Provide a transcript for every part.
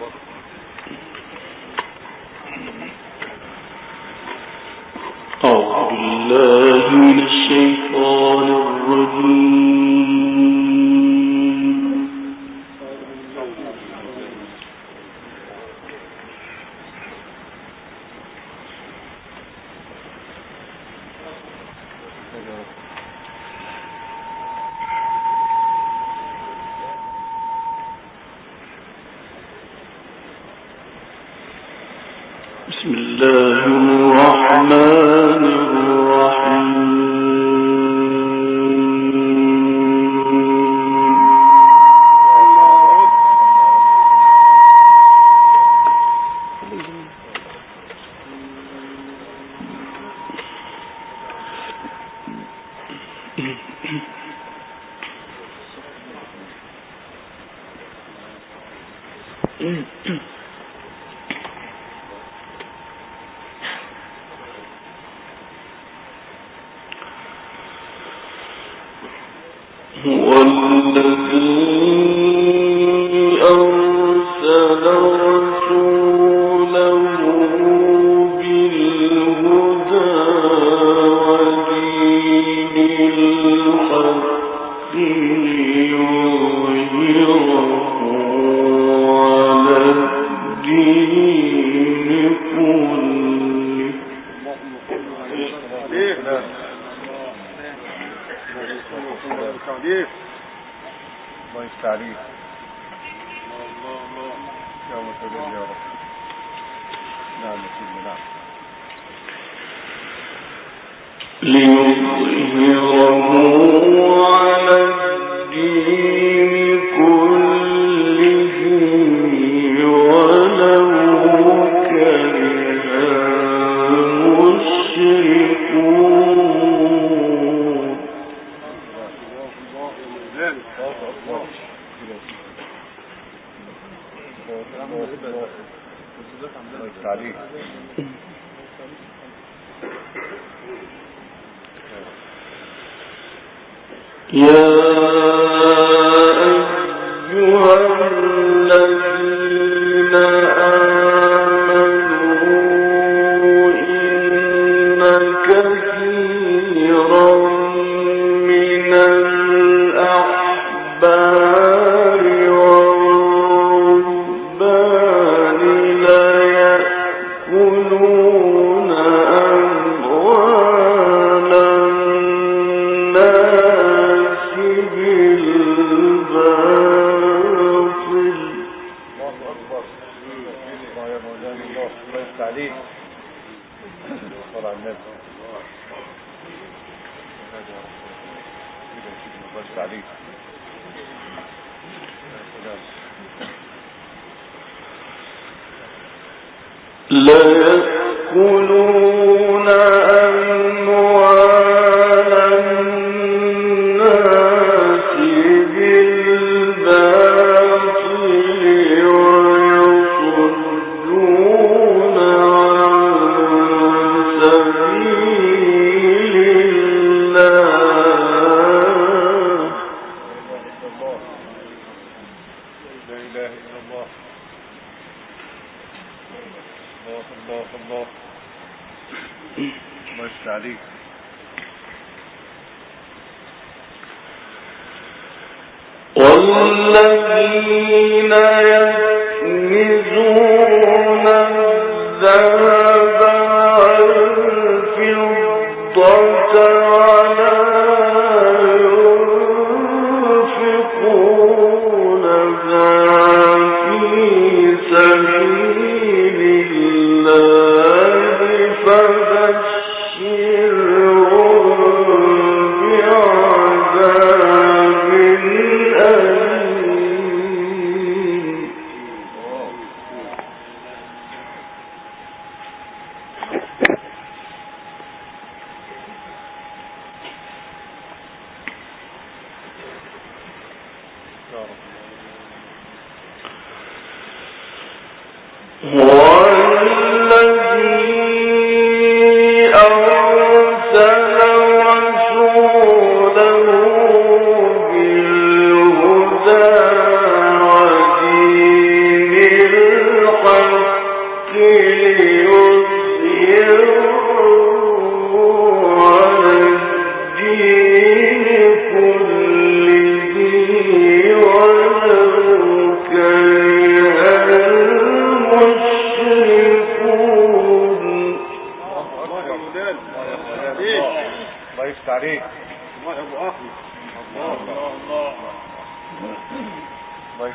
بالهدى ودين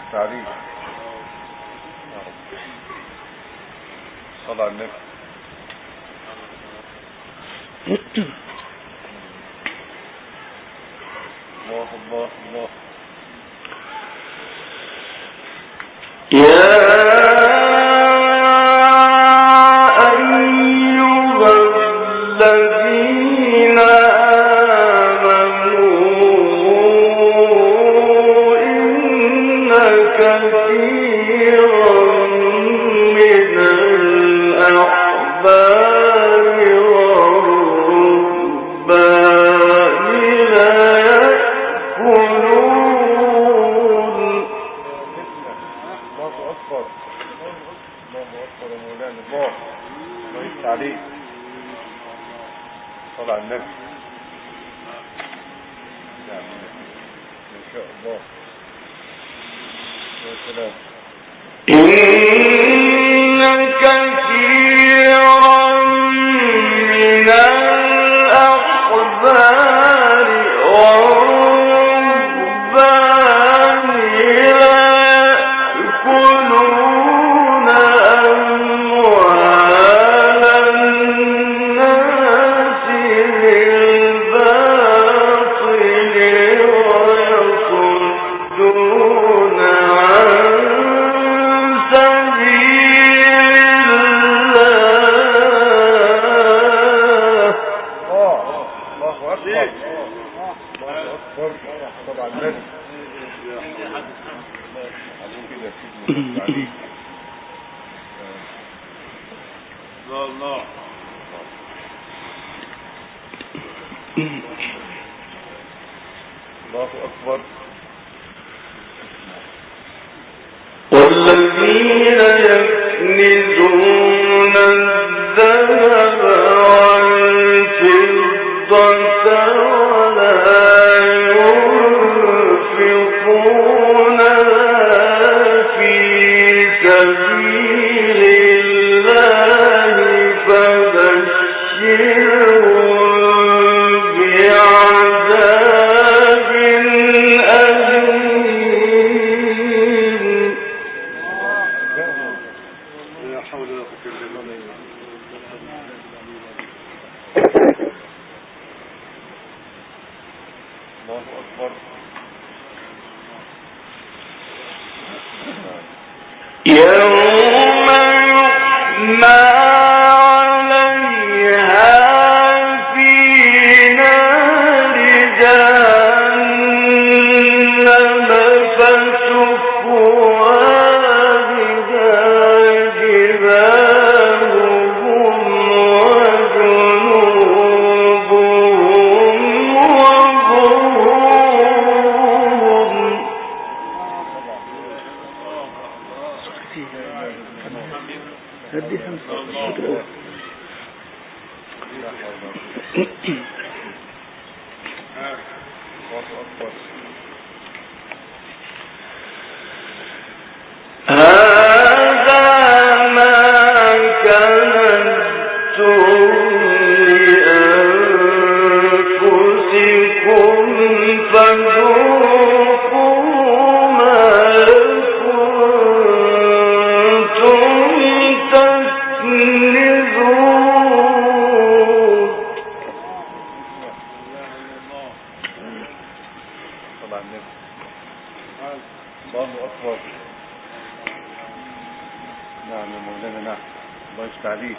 تعليم صلى على النبي. الله الله الله. الله أكبر. والذين يكنزون الذهب والفضة ولا ينفقونها في سبيل الله فبشرهم بعذاب أليم. لا حول ولا قوة إلا بالله. الله أكبر. يوم يحمى عليها في نار جهنم فتكوى بها جباههم وجنوبهم وظهورهم. هذا ما كنتم لأنفسكم فذوقوا ما كنتم تكنزون. الله أكبر. نعم يا مولانا. نعم الله يفتح عليك.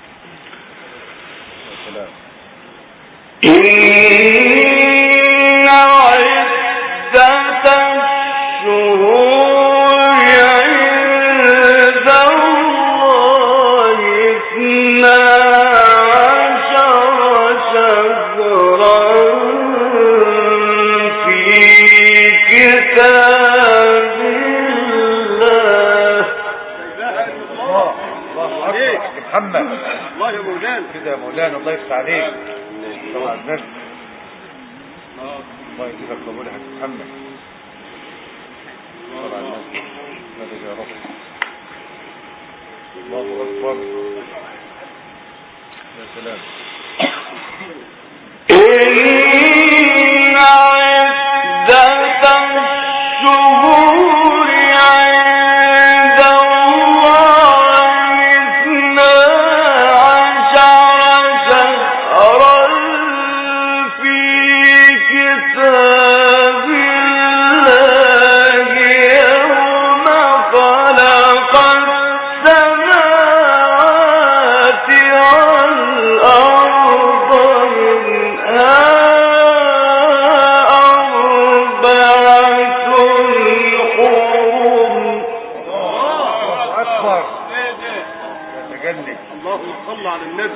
يا سلام. إن عدة الشهور عند الله 12 شهرا في كتاب محمد. الله يا مولانا كده يا مولانا. الله يفتح عليك. طبعا النبي الله يجزيك قبول يا محمد. طبعا النبي مدد يا رب. الله أكبر. يا سلام. إن عدة الشهور تجلي. اللهم صل على النبي.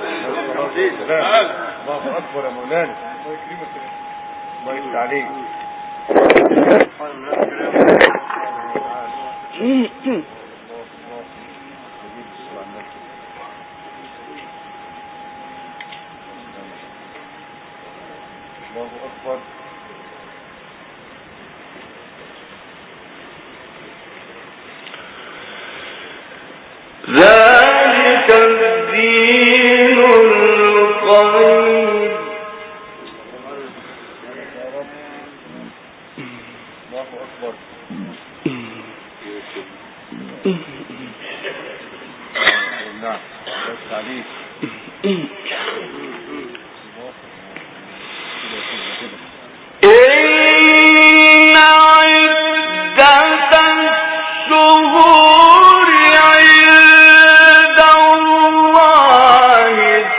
الله اكبر يا مولانا. الله يكرمك. الله يفتح عليك. الله أكبر. ذلك الدين القيم. الله أكبر. نعم بس عليك. إن عدة الشهور عند الله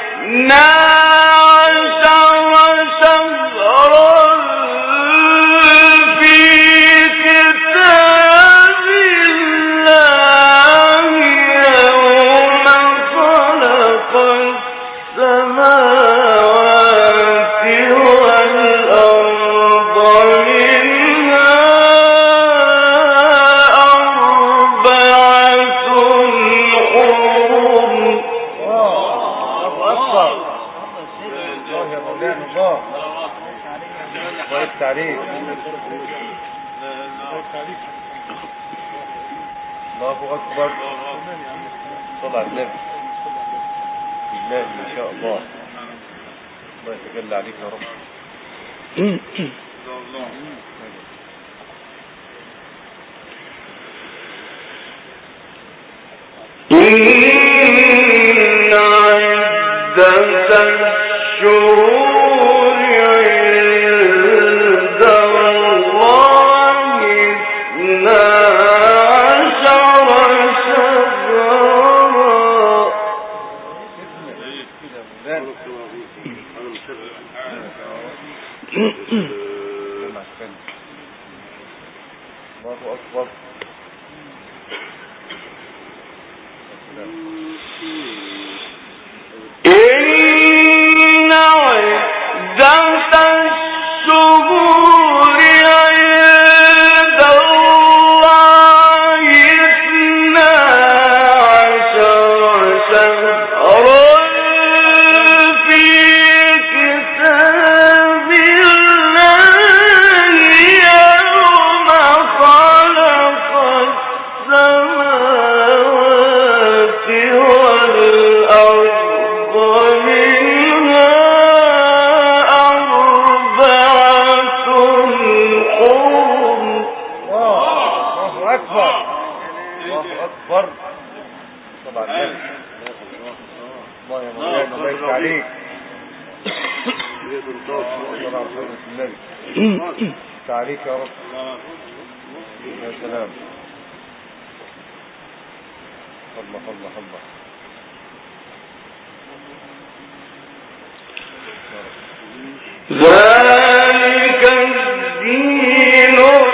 12 شهرا في كتاب الله يوم خلق السماوات والأرض منها أربعة حرم. الله أكبر. الله يا مولانا الله. الله يفتح عليك. الله أكبر. صل على النبي. بالله ما شاء الله. الله يتجلى عليك يا رب. إن عدة الشهور عند الله 12 شهرا. الله أكبر. إن عدة الشهور عند الله 12 شهرا في كتاب الله يوم خلق السماوات والأرض منها أربعة حرم. الله أكبر. الله أكبر. طبعا الله يا مولانا الله يفتح عليك. الله على حضرة النبي. يفتح عليك يا رب. يا سلام. الله الله الله. ذلك الدين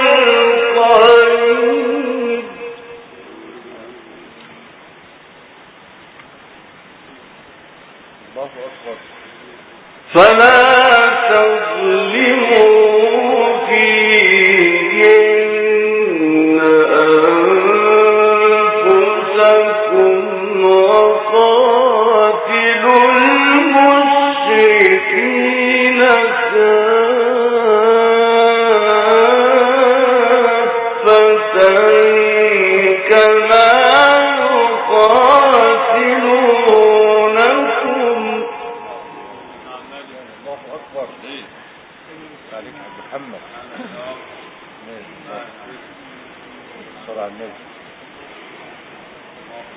القيم. الله أكبر. فلا تظلموا فيهن أنفسكم وقاتلوا المشركين كافة كما يقاتلونكم. الله أكبر. عليك يا محمد. صلى على النبي.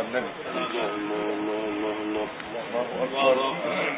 النبي. الله أكبر.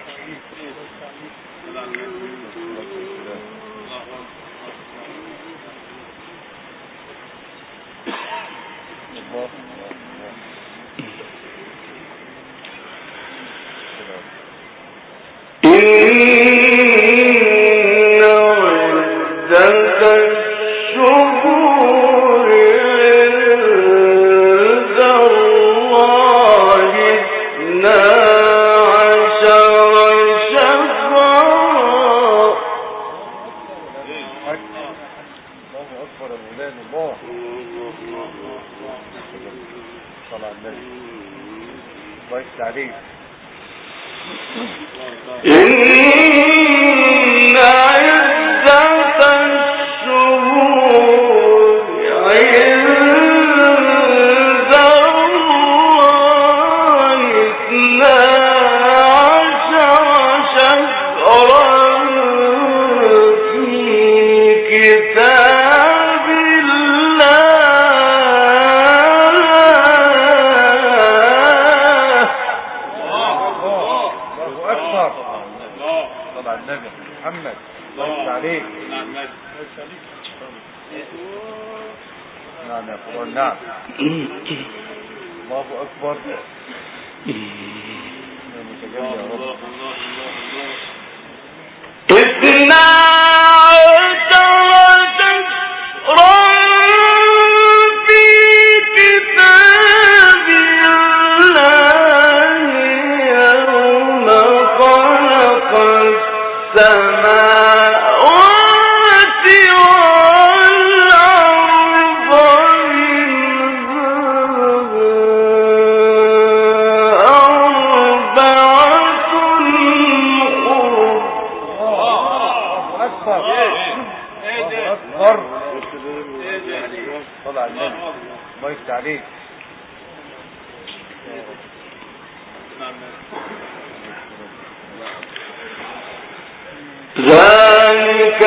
ذلك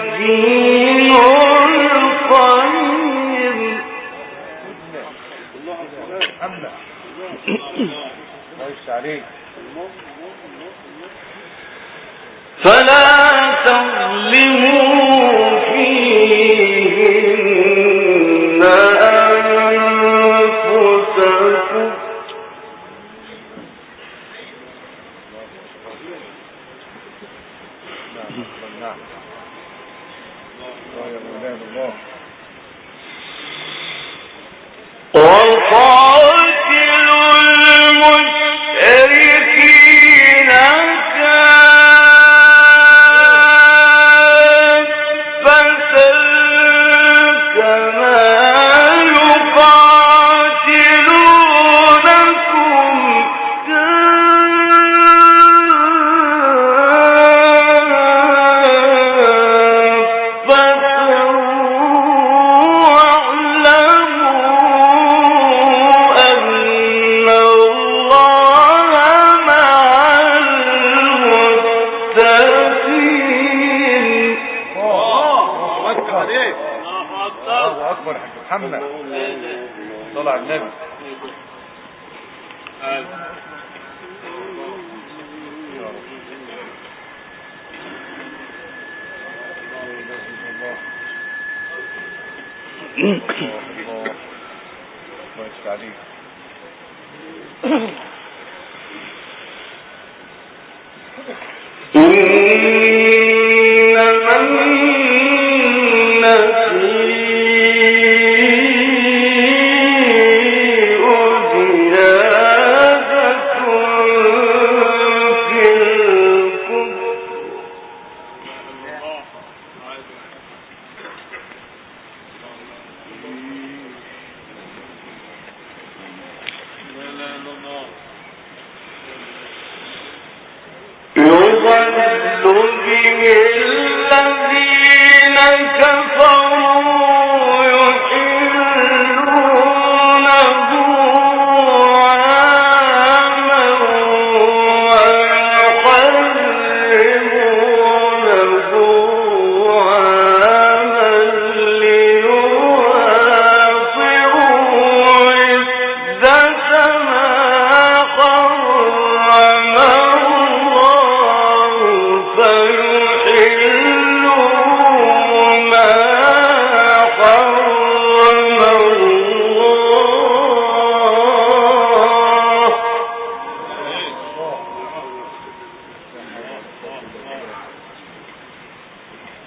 الدين القيم. فلا تظلموا فيهن أنفسكم وقاتلوا المشركين كافة كما يقاتلونكم محمد صلى على النبي. السماء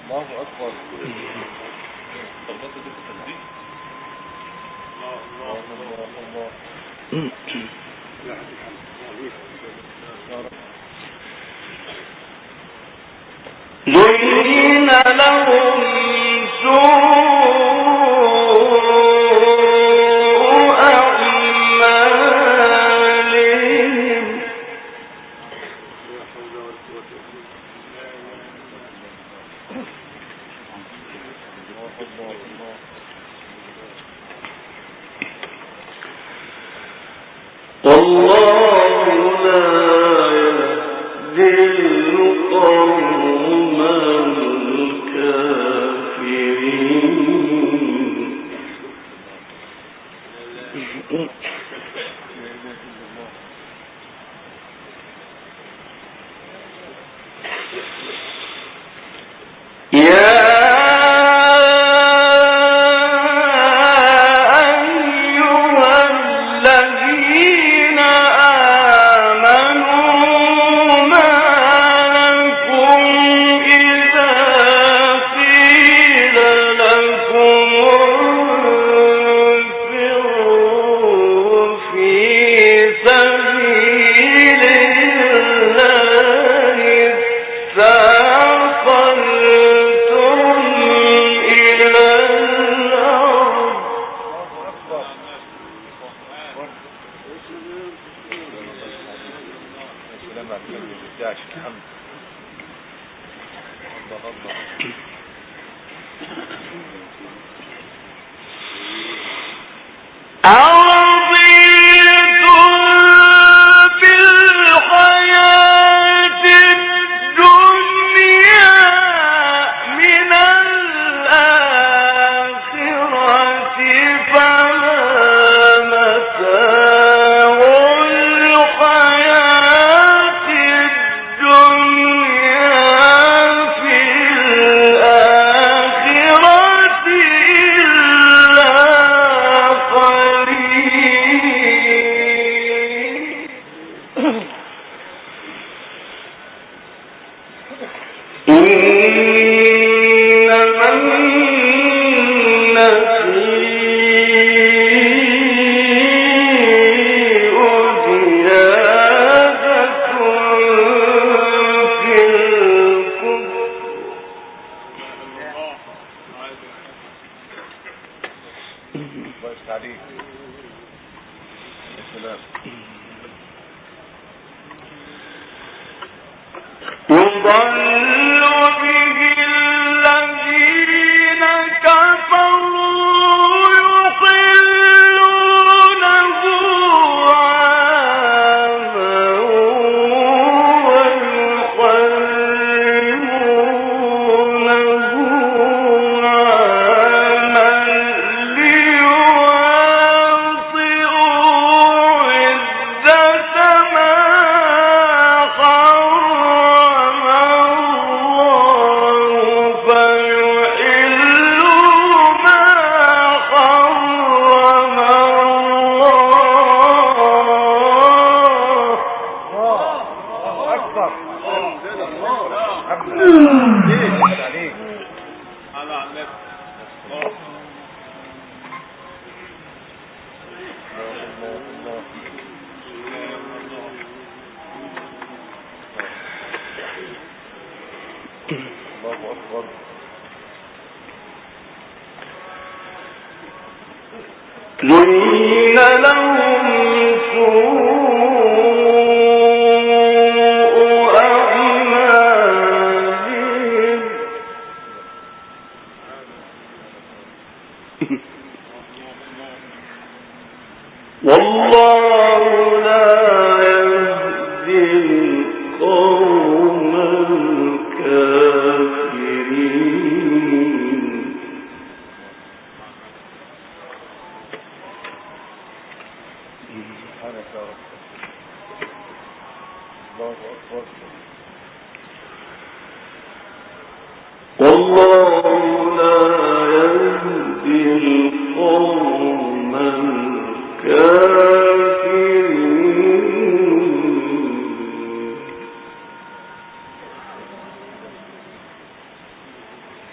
الله أكبر. زين لهم سوء أعمالهم والله لا يهدي القوم الكافرين. زين لهم سوء أعمالهم والله لا يهدي القوم الكافرين. والله لا يهدي القوم الكافرين.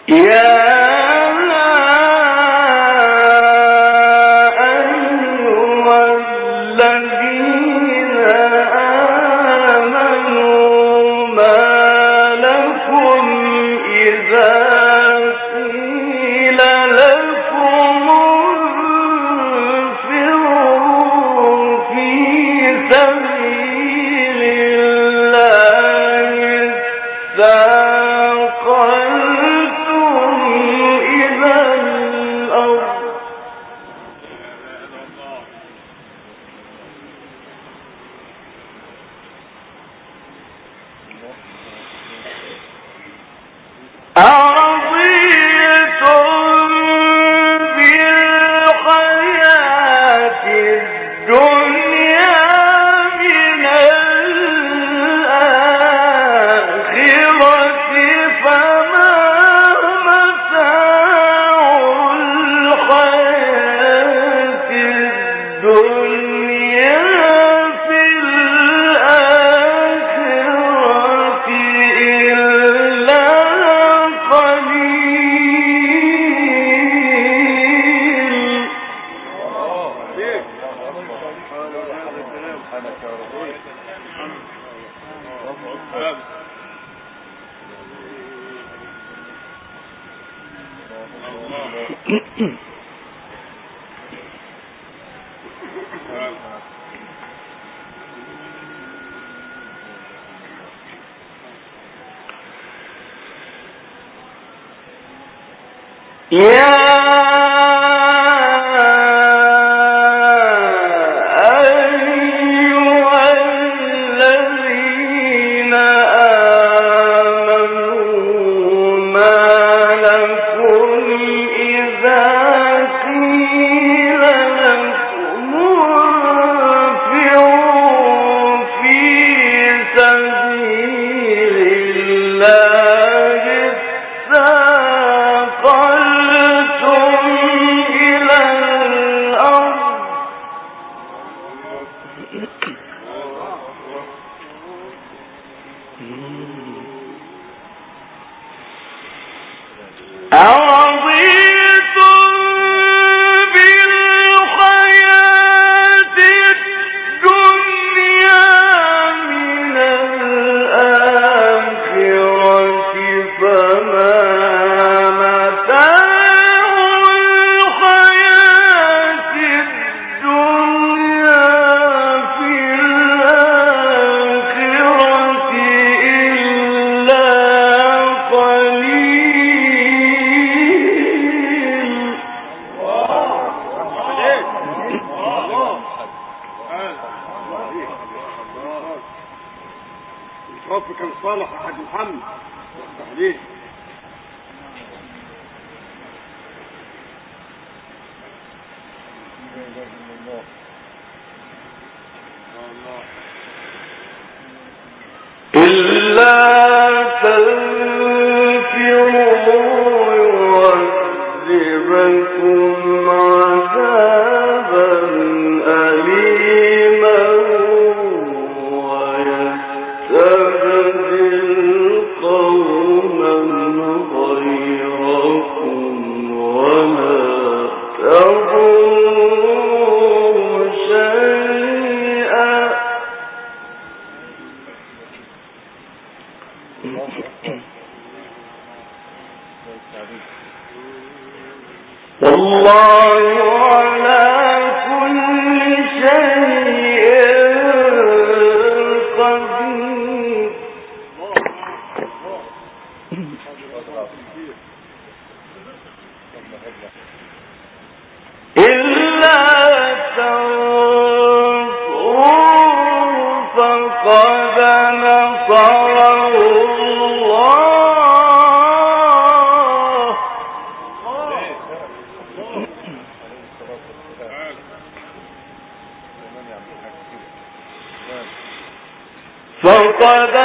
فقد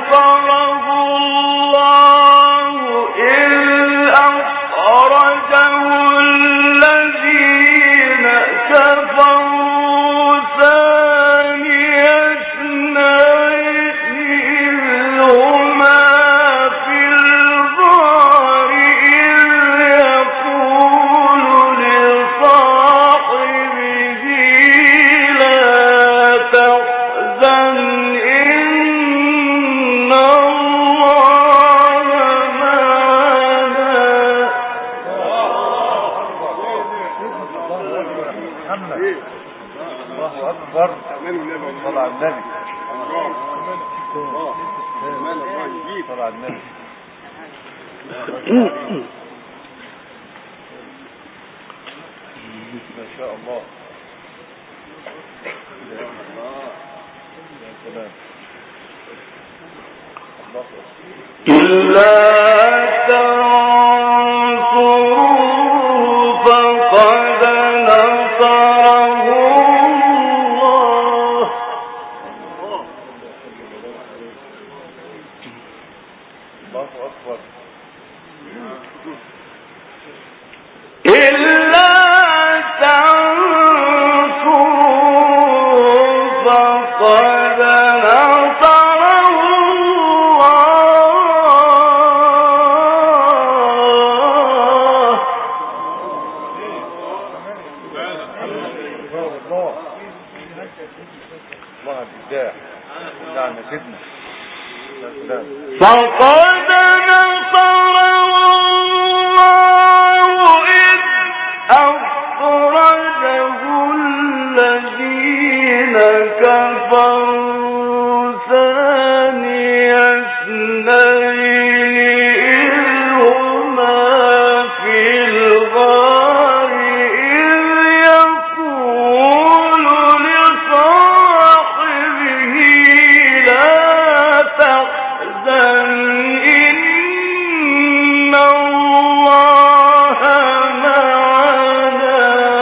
نصره الله إذ أخرجه الذين كفروا ثاني اثنين إذ هما في الغار طلع النبي ما شاء الله يا سلام إلا تنصروا فقد نصره الله الله أكبر إلا تنصروا فقد نصره الله الإبداع نعم سيدنا فقد نصره الله إذ أخرجه الذين كفروا ثاني اثنين إذ هما في الغار إذ يقول لصاحبه لا تحزن إن الله معنا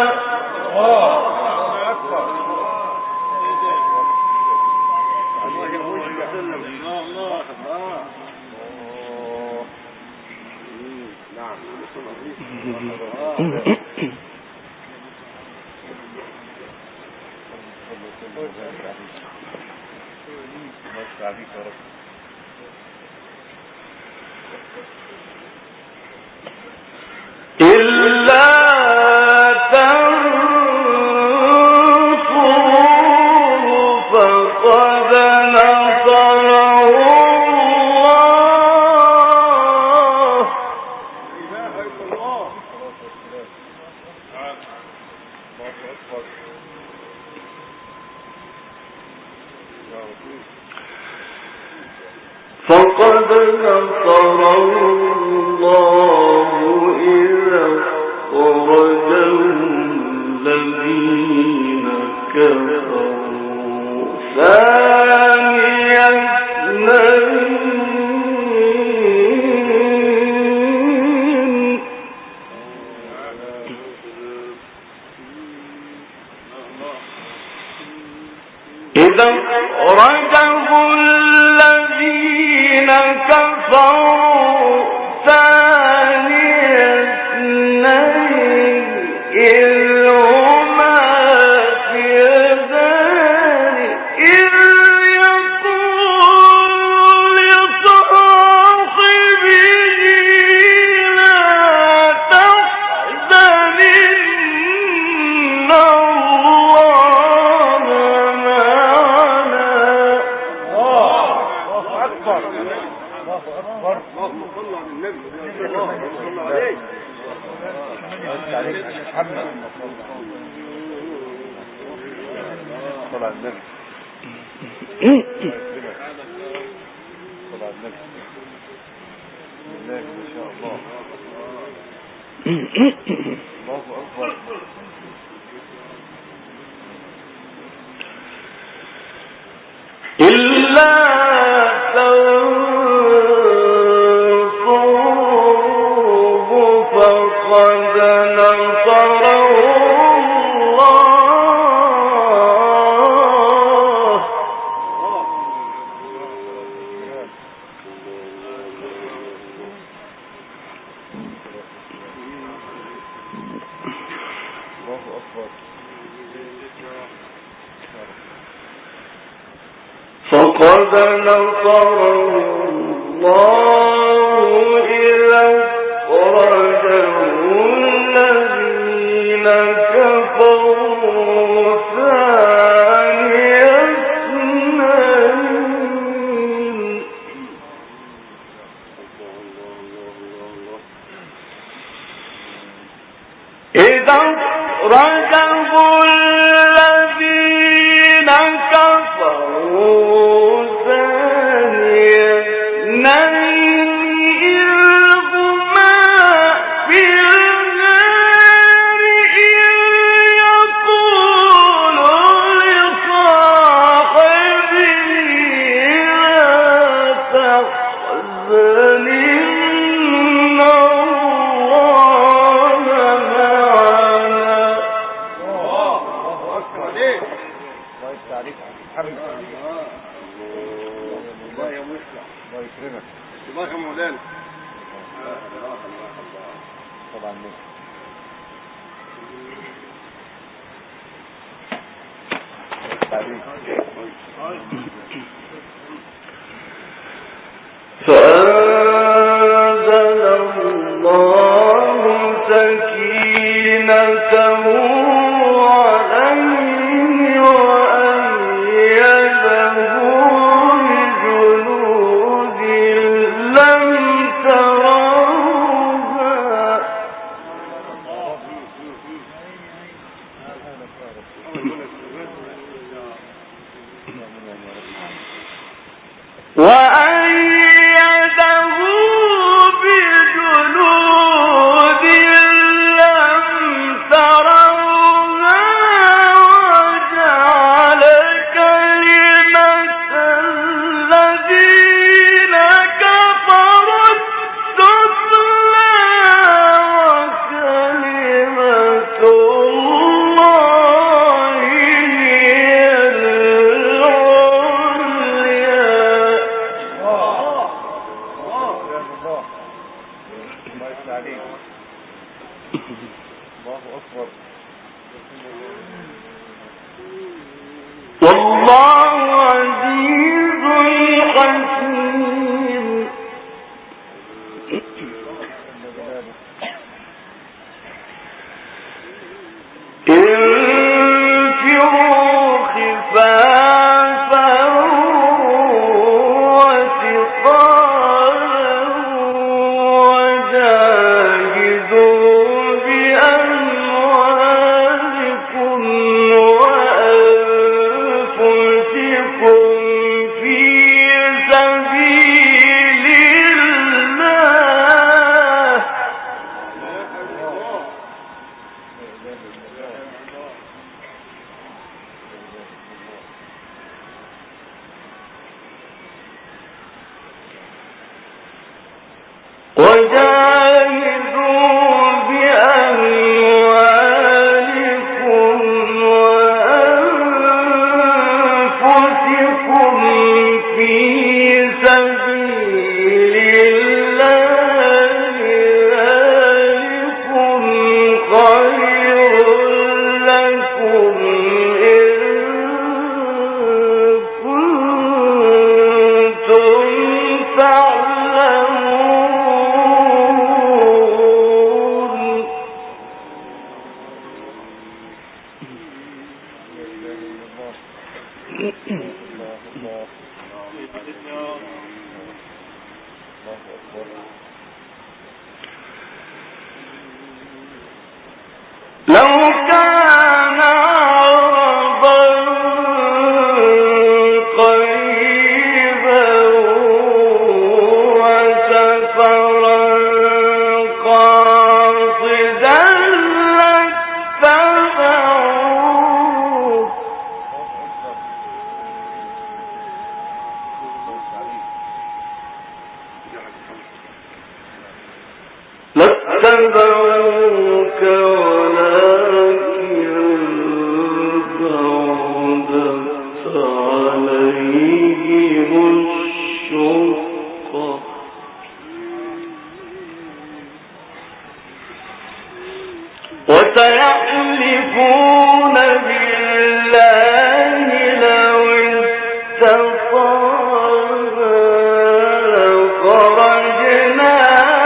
إلا تنصروا فقد نصره الله فقد نصره الله إذا أخرجه الذين كفروا ثاني اثنين إذا أخرجه الذين كفروا ثاني اثنين إذ هما في الغار إذ يقول لصاحبه لا تحزن إن الله معنا الله أكبر الله أكبر اللهم صل على النبي اللهم صل عليه عليك محمد صل على النبي صل على النبي بسم الله ما شاء الله الله أكبر إلا تنصروه فقد نصره الله الله أكبر فقد نصره الله إذا أخرجه الذين كفروا ثاني اثنين إذا أخرجه الذين كفروا الله يكرمك. الله يا مولانا. طبعا فأنزل الله سكينته عليه وأيده بجنود لم تروها وأيده بجنود لم تروها وجعل كلمة الذين كفروا السفلى وكلمة الله هي الله أكبر. والله عزيز حكيم. انفروا خفافا وثقالا وجاهدوا بأموالكم وأنفسكم في سبيل الله وجاهدوا بأموالكم وأنفسكم في سبيل الله ذلكم خير لكم إن كنتم تعلمون. لو كان عرضا قريبا وسفرا قاصدا لاتبعوك لاتبعوك ولكن بعدت عليهم الشقة وسيحلفون بالله لو استطعنا لخرجنا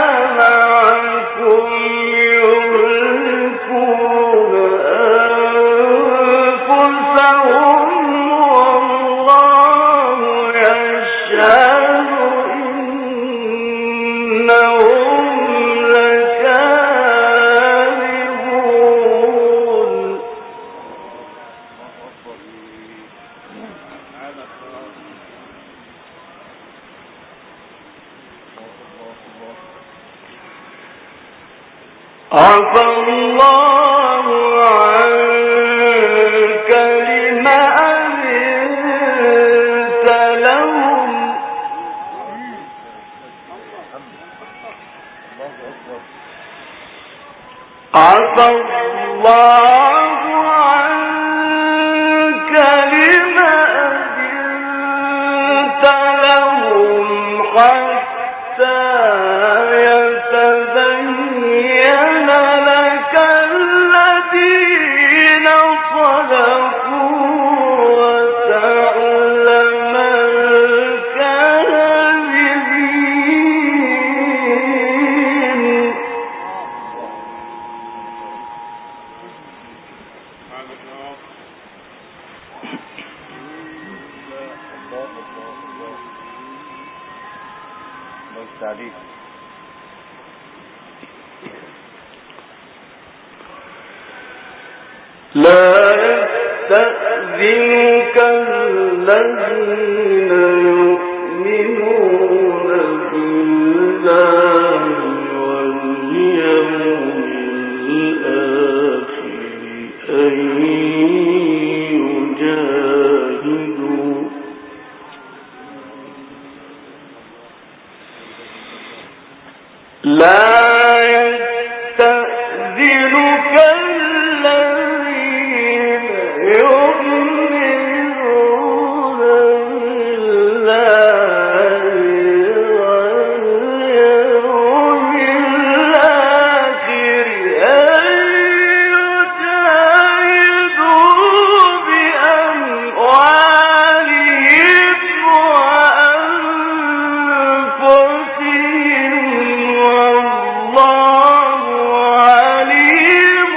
معكم يهلكون أنفسهم والله يشهد إنهم لكاذبون. عفى الله عنك لما أذنت لهم عفى الله عنك لما أذنت لهم عليك. لا يستأذنك الذين يؤمنون بالله واليوم الآخر أن يجاهدوا لا يستأذنك الذين يؤمنون بالله واليوم الآخر أن يجاهدوا بأموالهم وأنفسهم والله عليم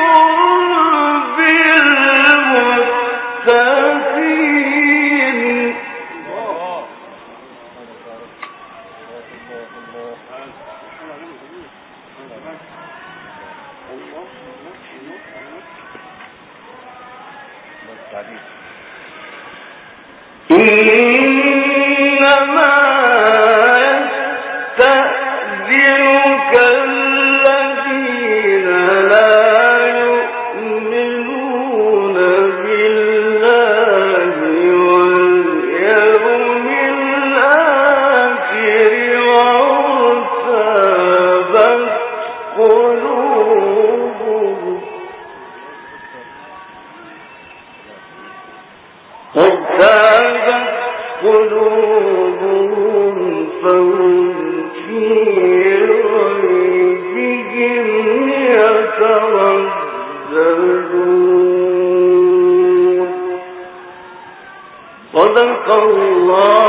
بالمتقين. إنما يستأذنك الذين لا يؤمنون بالله واليوم الآخر وارتابت قلوبهم فهم في ريبهم يترددون. صدق الله